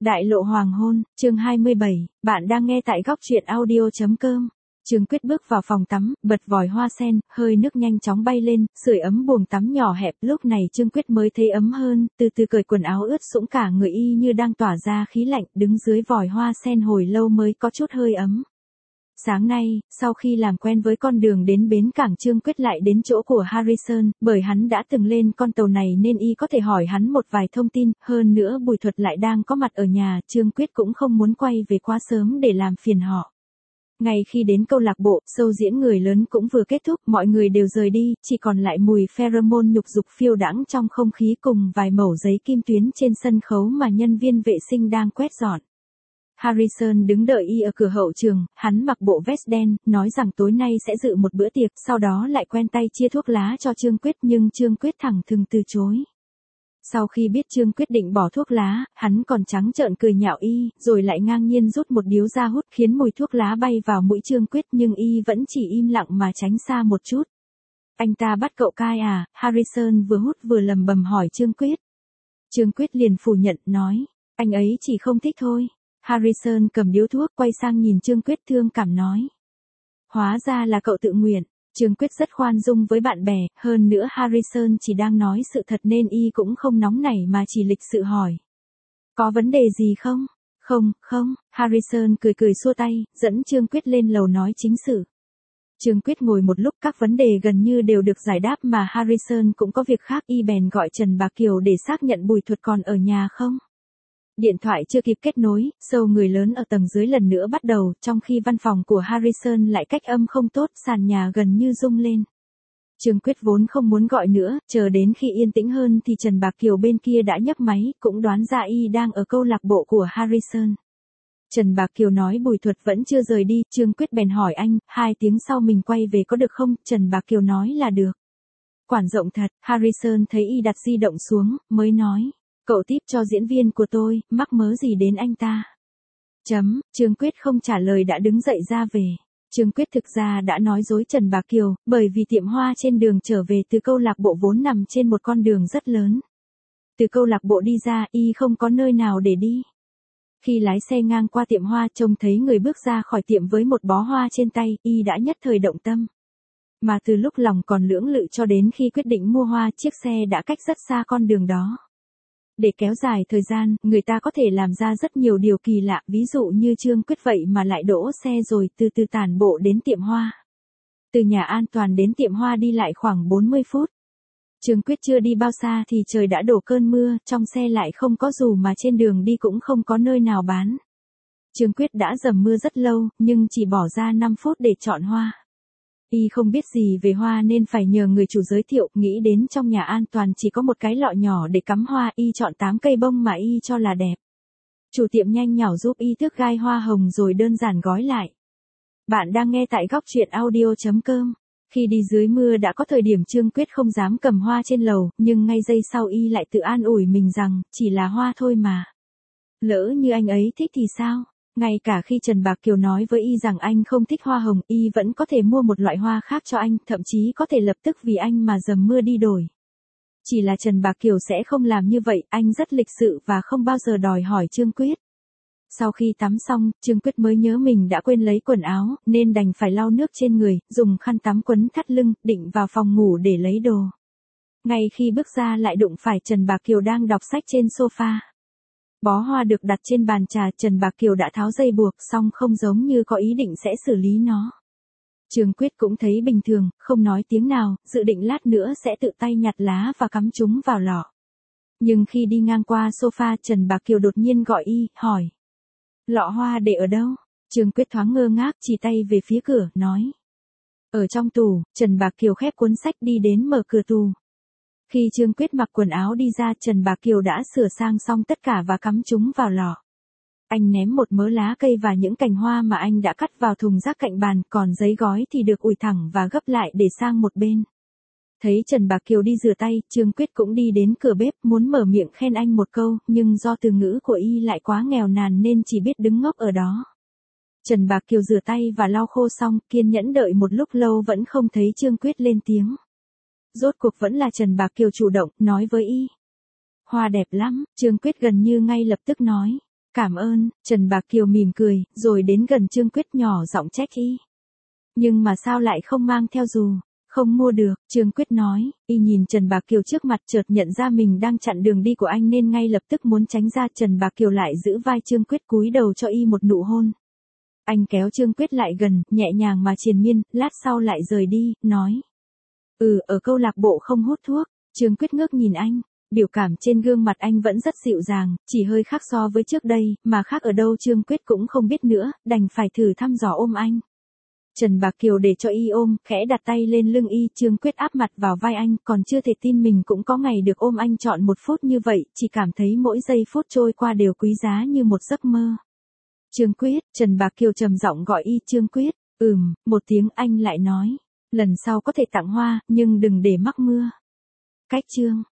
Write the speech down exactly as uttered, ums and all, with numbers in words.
Đại lộ hoàng hôn, chương hai mươi bảy, bạn đang nghe tại góc truyện audio chấm com. Trương Quyết bước vào phòng tắm, bật vòi hoa sen, hơi nước nhanh chóng bay lên, sưởi ấm buồng tắm nhỏ hẹp. Lúc này Trương Quyết mới thấy ấm hơn, từ từ cởi quần áo ướt sũng cả người y như đang tỏa ra khí lạnh, đứng dưới vòi hoa sen hồi lâu mới có chút hơi ấm. Sáng nay, sau khi làm quen với con đường đến bến cảng, Trương Quyết lại đến chỗ của Harrison, bởi hắn đã từng lên con tàu này nên y có thể hỏi hắn một vài thông tin, hơn nữa Bùi Thuật lại đang có mặt ở nhà, Trương Quyết cũng không muốn quay về quá sớm để làm phiền họ. Ngay khi đến câu lạc bộ, show diễn người lớn cũng vừa kết thúc, mọi người đều rời đi, chỉ còn lại mùi pheromone nhục dục phiêu đãng trong không khí cùng vài mẩu giấy kim tuyến trên sân khấu mà nhân viên vệ sinh đang quét dọn. Harrison đứng đợi y ở cửa hậu trường, hắn mặc bộ vest đen, nói rằng tối nay sẽ dự một bữa tiệc, sau đó lại quen tay chia thuốc lá cho Trương Quyết, nhưng Trương Quyết thẳng thừng từ chối. Sau khi biết Trương Quyết định bỏ thuốc lá, hắn còn trắng trợn cười nhạo y, rồi lại ngang nhiên rút một điếu ra hút khiến mùi thuốc lá bay vào mũi Trương Quyết, nhưng y vẫn chỉ im lặng mà tránh xa một chút. Anh ta bắt cậu cai à? Harrison vừa hút vừa lầm bầm hỏi Trương Quyết. Trương Quyết liền phủ nhận, nói, anh ấy chỉ không thích thôi. Harrison cầm điếu thuốc quay sang nhìn Trương Quyết thương cảm nói. Hóa ra là cậu tự nguyện. Trương Quyết rất khoan dung với bạn bè, hơn nữa Harrison chỉ đang nói sự thật nên y cũng không nóng nảy mà chỉ lịch sự hỏi. Có vấn đề gì không? Không, không, Harrison cười cười xua tay, dẫn Trương Quyết lên lầu nói chính sự. Trương Quyết ngồi một lúc, các vấn đề gần như đều được giải đáp mà Harrison cũng có việc khác, y bèn gọi Trần Bá Kiều để xác nhận Bùi Thuật còn ở nhà không. Điện thoại chưa kịp kết nối, show người lớn ở tầng dưới lần nữa bắt đầu, trong khi văn phòng của Harrison lại cách âm không tốt, sàn nhà gần như rung lên. Trương Quyết vốn không muốn gọi nữa, chờ đến khi yên tĩnh hơn thì Trần Bá Kiều bên kia đã nhấc máy, cũng đoán ra y đang ở câu lạc bộ của Harrison. Trần Bá Kiều nói Bùi Thuật vẫn chưa rời đi, Trương Quyết bèn hỏi anh, hai tiếng sau mình quay về có được không? Trần Bá Kiều nói là được. Quản rộng thật, Harrison thấy y đặt di động xuống, mới nói. Cậu tiếp cho diễn viên của tôi, mắc mớ gì đến anh ta? Chấm, Trương Quyết không trả lời đã đứng dậy ra về. Trương Quyết thực ra đã nói dối Trần Bá Kiều, bởi vì tiệm hoa trên đường trở về từ câu lạc bộ vốn nằm trên một con đường rất lớn. Từ câu lạc bộ đi ra, y không có nơi nào để đi. Khi lái xe ngang qua tiệm hoa, trông thấy người bước ra khỏi tiệm với một bó hoa trên tay, y đã nhất thời động tâm. Mà từ lúc lòng còn lưỡng lự cho đến khi quyết định mua hoa, chiếc xe đã cách rất xa con đường đó. Để kéo dài thời gian, người ta có thể làm ra rất nhiều điều kỳ lạ, ví dụ như Trương Quyết vậy mà lại đỗ xe rồi từ từ tản bộ đến tiệm hoa. Từ nhà an toàn đến tiệm hoa đi lại khoảng bốn mươi phút. Trương Quyết chưa đi bao xa thì trời đã đổ cơn mưa, trong xe lại không có dù mà trên đường đi cũng không có nơi nào bán. Trương Quyết đã dầm mưa rất lâu, nhưng chỉ bỏ ra năm phút để chọn hoa. Y không biết gì về hoa nên phải nhờ người chủ giới thiệu, nghĩ đến trong nhà an toàn chỉ có một cái lọ nhỏ để cắm hoa, y chọn tám cây bông mà y cho là đẹp. Chủ tiệm nhanh nhảu giúp y thước gai hoa hồng rồi đơn giản gói lại. Bạn đang nghe tại góc truyện audio chấm com. Khi đi dưới mưa đã có thời điểm Trương Quyết không dám cầm hoa trên lầu, nhưng ngay giây sau y lại tự an ủi mình rằng, chỉ là hoa thôi mà. Lỡ như anh ấy thích thì sao? Ngay cả khi Trần Bá Kiều nói với y rằng anh không thích hoa hồng, y vẫn có thể mua một loại hoa khác cho anh, thậm chí có thể lập tức vì anh mà dầm mưa đi đổi. Chỉ là Trần Bá Kiều sẽ không làm như vậy, anh rất lịch sự và không bao giờ đòi hỏi Trương Quyết. Sau khi tắm xong, Trương Quyết mới nhớ mình đã quên lấy quần áo, nên đành phải lau nước trên người, dùng khăn tắm quấn thắt lưng, định vào phòng ngủ để lấy đồ. Ngay khi bước ra lại đụng phải Trần Bá Kiều đang đọc sách trên sofa. Bó hoa được đặt trên bàn trà, Trần Bá Kiều đã tháo dây buộc, xong không giống như có ý định sẽ xử lý nó. Trương Quyết cũng thấy bình thường, không nói tiếng nào, dự định lát nữa sẽ tự tay nhặt lá và cắm chúng vào lọ. Nhưng khi đi ngang qua sofa, Trần Bá Kiều đột nhiên gọi y, hỏi. Lọ hoa để ở đâu? Trương Quyết thoáng ngơ ngác, chỉ tay về phía cửa, nói. Ở trong tủ. Trần Bá Kiều khép cuốn sách đi đến mở cửa tủ. Khi Trương Quyết mặc quần áo đi ra, Trần Bá Kiều đã sửa sang xong tất cả và cắm chúng vào lọ. Anh ném một mớ lá cây và những cành hoa mà anh đã cắt vào thùng rác cạnh bàn, còn giấy gói thì được ủi thẳng và gấp lại để sang một bên. Thấy Trần Bá Kiều đi rửa tay, Trương Quyết cũng đi đến cửa bếp, muốn mở miệng khen anh một câu, nhưng do từ ngữ của y lại quá nghèo nàn nên chỉ biết đứng ngốc ở đó. Trần Bá Kiều rửa tay và lau khô xong, kiên nhẫn đợi một lúc lâu vẫn không thấy Trương Quyết lên tiếng. Rốt cuộc vẫn là Trần Bá Kiều chủ động, nói với y. Hoa đẹp lắm, Trương Quyết gần như ngay lập tức nói. Cảm ơn, Trần Bạc Kiều mỉm cười, rồi đến gần Trương Quyết nhỏ giọng trách y. Nhưng mà sao lại không mang theo dù? Không mua được, Trương Quyết nói, y nhìn Trần Bạc Kiều trước mặt chợt nhận ra mình đang chặn đường đi của anh nên ngay lập tức muốn tránh ra. Trần Bạc Kiều lại giữ vai Trương Quyết cúi đầu cho y một nụ hôn. Anh kéo Trương Quyết lại gần, nhẹ nhàng mà triền miên, lát sau lại rời đi, nói. Ừ, ở câu lạc bộ không hút thuốc. Trương Quyết ngước nhìn anh, biểu cảm trên gương mặt anh vẫn rất dịu dàng, chỉ hơi khác so với trước đây, mà khác ở đâu Trương Quyết cũng không biết nữa, đành phải thử thăm dò ôm anh. Trần Bạc Kiều để cho y ôm, khẽ đặt tay lên lưng y, Trương Quyết áp mặt vào vai anh, còn chưa thể tin mình cũng có ngày được ôm anh trọn một phút như vậy, chỉ cảm thấy mỗi giây phút trôi qua đều quý giá như một giấc mơ. Trương Quyết, Trần Bạc Kiều trầm giọng gọi y. Trương Quyết, ừm, một tiếng anh lại nói, lần sau có thể tặng hoa, nhưng đừng để mắc mưa. Cách chương